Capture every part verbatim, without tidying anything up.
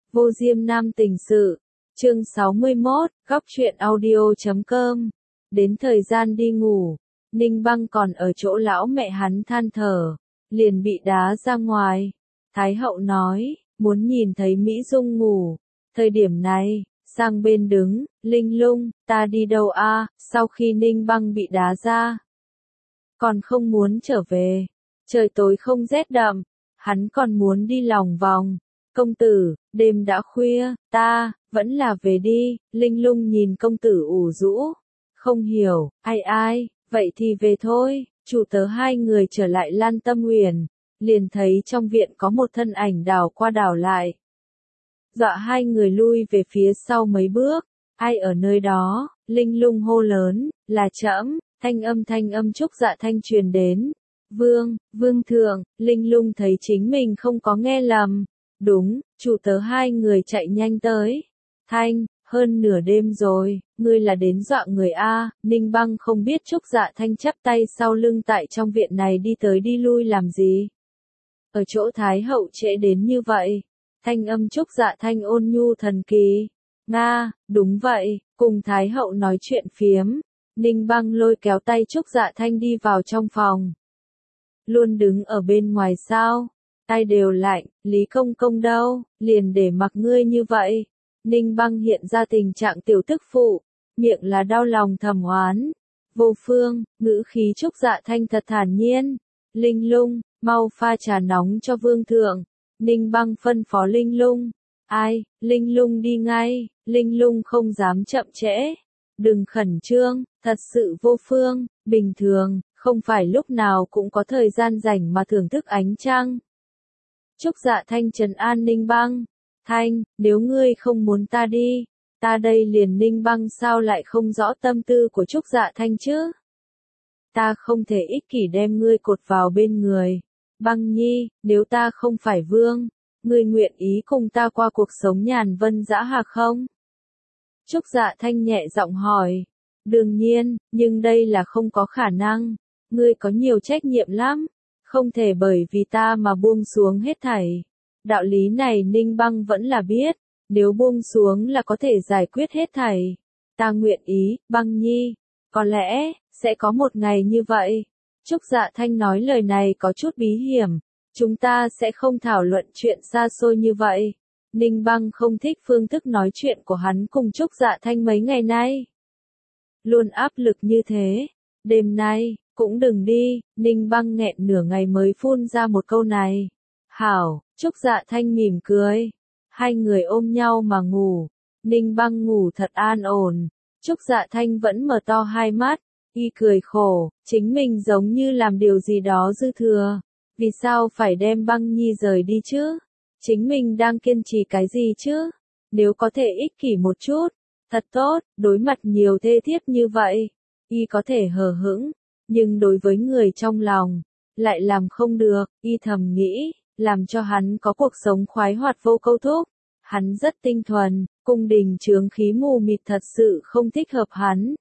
Vô Diêm Nam Tình Sự, chương sáu mươi mốt, góc truyện audio chấm com. Đến thời gian đi ngủ, Ninh Băng còn ở chỗ lão mẹ hắn than thở, liền bị đá ra ngoài. Thái hậu nói, muốn nhìn thấy Mỹ Dung ngủ. Thời điểm này, sang bên đứng, Linh Lung, ta đi đâu a? Sau khi Ninh Băng bị đá ra, còn không muốn trở về. Trời tối không rét đậm, hắn còn muốn đi lòng vòng. Công tử, đêm đã khuya, ta, vẫn là về đi. Linh Lung nhìn công tử ủ rũ, không hiểu, ai ai, vậy thì về thôi. Chủ tớ hai người trở lại Lan Tâm Uyển, liền thấy trong viện có một thân ảnh đảo qua đảo lại. Dọa hai người lui về phía sau mấy bước. Ai ở nơi đó? Linh Lung hô lớn, là trẫm. Thanh âm thanh âm Trúc Dạ Thanh truyền đến. Vương, vương thượng. Linh Lung thấy chính mình không có nghe lầm. Đúng, chủ tớ hai người chạy nhanh tới. Thanh, hơn nửa đêm rồi, ngươi là đến dọa người a? Ninh Băng không biết Trúc Dạ Thanh chắp tay sau lưng tại trong viện này đi tới đi lui làm gì. Ở chỗ Thái hậu trễ đến như vậy. Thanh âm Trúc Dạ Thanh ôn nhu thần kỳ. Nga, đúng vậy, cùng Thái hậu nói chuyện phiếm. Ninh Băng lôi kéo tay Trúc Dạ Thanh đi vào trong phòng. Luôn đứng ở bên ngoài sao? Ai đều lạnh, Lý Công Công đâu, liền để mặc ngươi như vậy. Ninh Băng hiện ra tình trạng tiểu tức phụ, miệng là đau lòng thầm oán. Vô Phương, ngữ khí Trúc Dạ Thanh thật thản nhiên. Linh Lung, mau pha trà nóng cho vương thượng. Ninh Băng phân phó Linh Lung. Ai, Linh Lung đi ngay. Linh Lung không dám chậm trễ. Đừng khẩn trương, thật sự Vô Phương, bình thường, không phải lúc nào cũng có thời gian rảnh mà thưởng thức ánh trăng. Trúc Dạ Thanh trấn an Ninh Băng. Thanh, nếu ngươi không muốn ta đi, ta đây liền. Ninh Băng sao lại không rõ tâm tư của Trúc Dạ Thanh chứ? Ta không thể ích kỷ đem ngươi cột vào bên người. Băng nhi, nếu ta không phải vương, ngươi nguyện ý cùng ta qua cuộc sống nhàn vân dã hạc không? Trúc Dạ Thanh nhẹ giọng hỏi. Đương nhiên, nhưng đây là không có khả năng. Ngươi có nhiều trách nhiệm lắm. Không thể bởi vì ta mà buông xuống hết thảy. Đạo lý này Ninh Băng vẫn là biết. Nếu buông xuống là có thể giải quyết hết thảy. Ta nguyện ý, Băng nhi. Có lẽ, sẽ có một ngày như vậy. Trúc Dạ Thanh nói lời này có chút bí hiểm. Chúng ta sẽ không thảo luận chuyện xa xôi như vậy. Ninh Băng không thích phương thức nói chuyện của hắn cùng Trúc Dạ Thanh mấy ngày nay. Luôn áp lực như thế. Đêm nay, cũng đừng đi. Ninh Băng nghẹn nửa ngày mới phun ra một câu này. Hảo, Trúc Dạ Thanh mỉm cười. Hai người ôm nhau mà ngủ. Ninh Băng ngủ thật an ổn. Trúc Dạ Thanh vẫn mở to hai mắt. Y cười khổ, chính mình giống như làm điều gì đó dư thừa. Vì sao phải đem Băng nhi rời đi chứ? Chính mình đang kiên trì cái gì chứ? Nếu có thể ích kỷ một chút, thật tốt, đối mặt nhiều thê thiếp như vậy, y có thể hờ hững, nhưng đối với người trong lòng, lại làm không được. Y thầm nghĩ, làm cho hắn có cuộc sống khoái hoạt vô câu thúc. Hắn rất tinh thuần, cung đình chướng khí mù mịt thật sự không thích hợp hắn.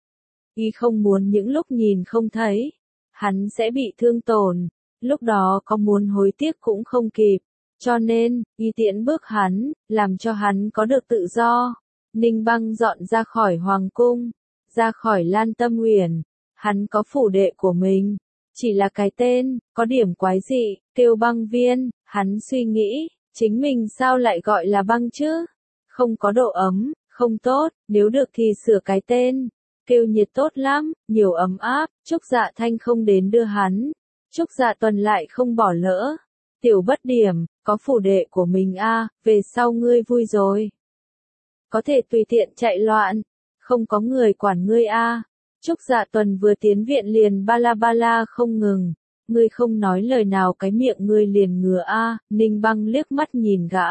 Y không muốn những lúc nhìn không thấy, hắn sẽ bị thương tổn, lúc đó có muốn hối tiếc cũng không kịp. Cho nên, y tiễn bước hắn, làm cho hắn có được tự do. Ninh Băng dọn ra khỏi hoàng cung, ra khỏi Lan Tâm Uyển. Hắn có phủ đệ của mình, chỉ là cái tên, có điểm quái dị, kêu Băng Viên. Hắn suy nghĩ, chính mình sao lại gọi là Băng chứ? Không có độ ấm, không tốt, nếu được thì sửa cái tên. Kêu Nhiệt tốt lắm, nhiều ấm áp. Trúc Dạ Thanh không đến đưa hắn. Trúc Dạ Tuần lại không bỏ lỡ. Tiểu bất điểm, có phủ đệ của mình a, à, về sau ngươi vui rồi. Có thể tùy tiện chạy loạn, không có người quản ngươi a. À. Trúc Dạ Tuần vừa tiến viện liền ba la ba la không ngừng. Ngươi không nói lời nào cái miệng ngươi liền ngừa a. À. Ninh Băng liếc mắt nhìn gã.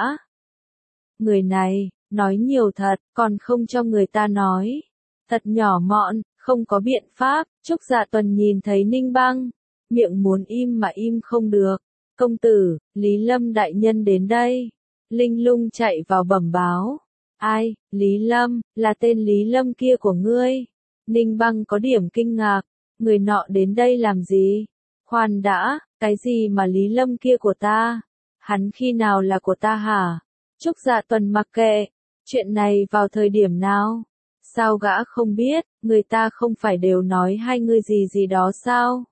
Người này, nói nhiều thật, còn không cho người ta nói. Thật nhỏ mọn, không có biện pháp. Trúc Dạ Tuần nhìn thấy Ninh Băng, miệng muốn im mà im không được. Công tử, Lý Lâm đại nhân đến đây. Linh Lung chạy vào bẩm báo. Ai, Lý Lâm, là tên Lý Lâm kia của ngươi. Ninh Băng có điểm kinh ngạc. Người nọ đến đây làm gì? Khoan đã, cái gì mà Lý Lâm kia của ta? Hắn khi nào là của ta hả? Trúc Dạ Tuần mặc kệ, chuyện này vào thời điểm nào? Sao gã không biết, người ta không phải đều nói hai ngươi gì gì đó sao?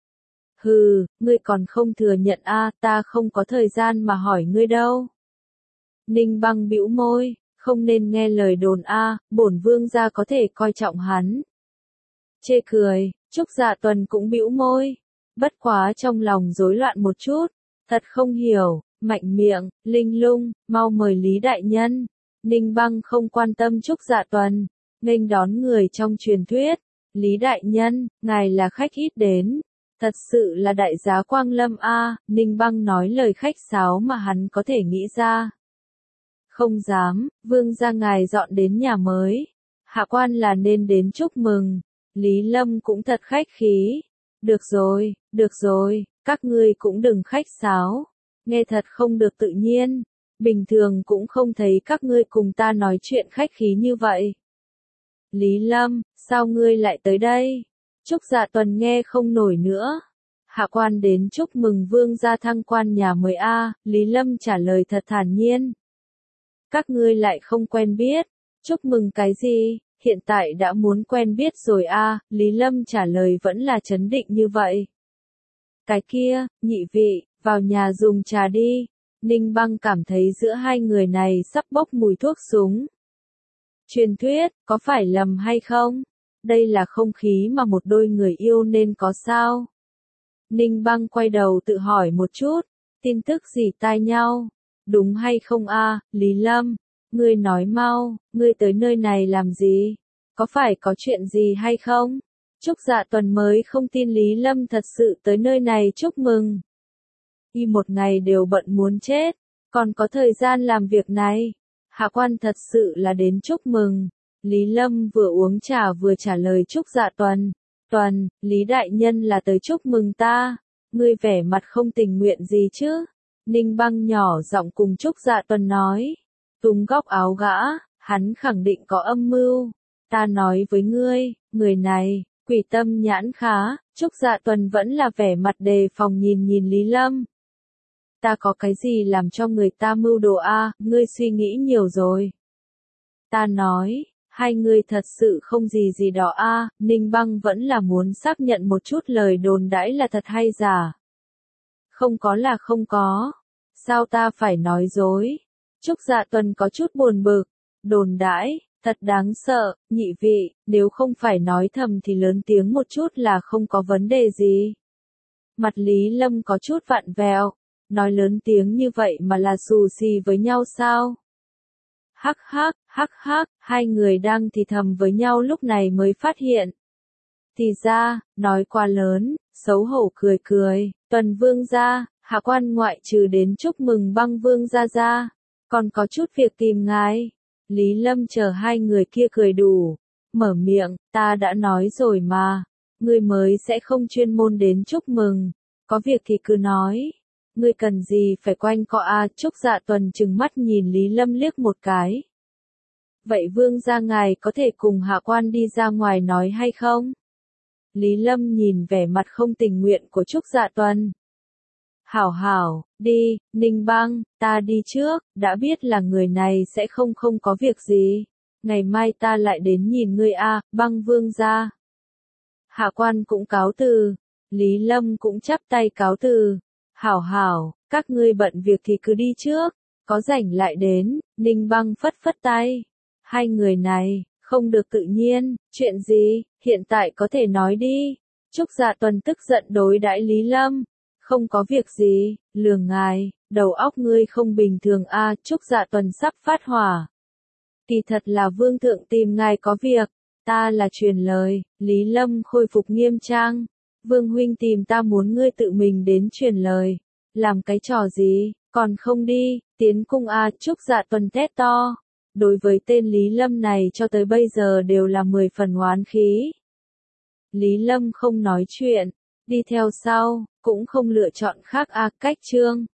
Hừ, ngươi còn không thừa nhận a, ta không có thời gian mà hỏi ngươi đâu. Ninh Băng bĩu môi, không nên nghe lời đồn a, bổn vương gia có thể coi trọng hắn. Chê cười, Trúc Dạ Tuần cũng bĩu môi, bất quá trong lòng rối loạn một chút, thật không hiểu, mạnh miệng, linh lung, mau mời Lý đại nhân. Ninh Băng không quan tâm Trúc Dạ Tuần, nghênh đón người trong truyền thuyết. Lý đại nhân, ngài là khách ít đến, thật sự là đại giá quang lâm a. Ninh Băng nói lời khách sáo mà hắn có thể nghĩ ra. Không dám, vương gia ngài dọn đến nhà mới, hạ quan là nên đến chúc mừng. Lý Lâm cũng thật khách khí. Được rồi, được rồi, các ngươi cũng đừng khách sáo, nghe thật không được tự nhiên, bình thường cũng không thấy các ngươi cùng ta nói chuyện khách khí như vậy. Lý Lâm, sao ngươi lại tới đây? Trúc Dạ Tuần nghe không nổi nữa. Hạ quan đến chúc mừng vương gia thăng quan nhà mới a. Lý Lâm trả lời thật thản nhiên. Các ngươi lại không quen biết, chúc mừng cái gì, hiện tại đã muốn quen biết rồi a. Lý Lâm trả lời vẫn là trấn định như vậy. Cái kia, nhị vị, vào nhà dùng trà đi. Ninh Băng cảm thấy giữa hai người này sắp bốc mùi thuốc súng. Truyền thuyết, có phải lầm hay không? Đây là không khí mà một đôi người yêu nên có sao? Ninh Băng quay đầu tự hỏi một chút, tin tức gì tai nhau? Đúng hay không a, Lý Lâm? Ngươi nói mau, ngươi tới nơi này làm gì? Có phải có chuyện gì hay không? Trúc Dạ Tuần mới không tin Lý Lâm thật sự tới nơi này chúc mừng. Y một ngày đều bận muốn chết, còn có thời gian làm việc này. Hạ quan thật sự là đến chúc mừng. Lý Lâm vừa uống trà vừa trả lời Trúc Dạ Tuần. Tuần, Lý đại nhân là tới chúc mừng ta. Ngươi vẻ mặt không tình nguyện gì chứ? Ninh Băng nhỏ giọng cùng Trúc Dạ Tuần nói. Túm góc áo gã, hắn khẳng định có âm mưu. Ta nói với ngươi, người này, quỷ tâm nhãn khá. Trúc Dạ Tuần vẫn là vẻ mặt đề phòng nhìn nhìn Lý Lâm. Ta có cái gì làm cho người ta mưu đồ a, ngươi suy nghĩ nhiều rồi. Ta nói, hai người thật sự không gì gì đó a. Ninh Băng vẫn là muốn xác nhận một chút lời đồn đãi là thật hay giả. Không có là không có. Sao ta phải nói dối? Trúc Dạ Tuần có chút buồn bực. Đồn đãi, thật đáng sợ, nhị vị, nếu không phải nói thầm thì lớn tiếng một chút là không có vấn đề gì. Mặt Lý Lâm có chút vặn vẹo. Nói lớn tiếng như vậy mà là xù xì với nhau sao? Hắc hắc, hắc hắc, hai người đang thì thầm với nhau lúc này mới phát hiện. Thì ra, nói quá lớn, xấu hổ cười cười, Tuần vương gia, hạ quan ngoại trừ đến chúc mừng Băng vương gia gia, còn có chút việc tìm ngài. Lý Lâm chờ hai người kia cười đủ, mở miệng, ta đã nói rồi mà, ngươi mới sẽ không chuyên môn đến chúc mừng, có việc thì cứ nói. Ngươi cần gì phải quanh co a? Trúc Dạ Tuần trừng mắt nhìn Lý Lâm liếc một cái. Vậy vương gia ngài có thể cùng hạ quan đi ra ngoài nói hay không? Lý Lâm nhìn vẻ mặt không tình nguyện của Trúc Dạ Tuần. Hảo hảo, đi, Ninh Băng, ta đi trước, đã biết là người này sẽ không không có việc gì. Ngày mai ta lại đến nhìn ngươi a, Băng vương gia. Hạ quan cũng cáo từ. Lý Lâm cũng chắp tay cáo từ. Hảo hảo, các ngươi bận việc thì cứ đi trước, có rảnh lại đến. Ninh Băng phất phất tay. Hai người này, không được tự nhiên, chuyện gì, hiện tại có thể nói đi. Trúc Dạ Tuần tức giận đối đãi Lý Lâm. Không có việc gì, lường ngài, đầu óc ngươi không bình thường a. Trúc Dạ Tuần sắp phát hỏa. Kỳ thật là vương thượng tìm ngài có việc, ta là truyền lời. Lý Lâm khôi phục nghiêm trang. Vương huynh tìm ta muốn ngươi tự mình đến truyền lời. Làm cái trò gì, còn không đi, tiến cung a. Trúc Dạ Tuần thét to. Đối với tên Lý Lâm này cho tới bây giờ đều là mười phần oán khí. Lý Lâm không nói chuyện, đi theo sau, cũng không lựa chọn khác a. Cách chương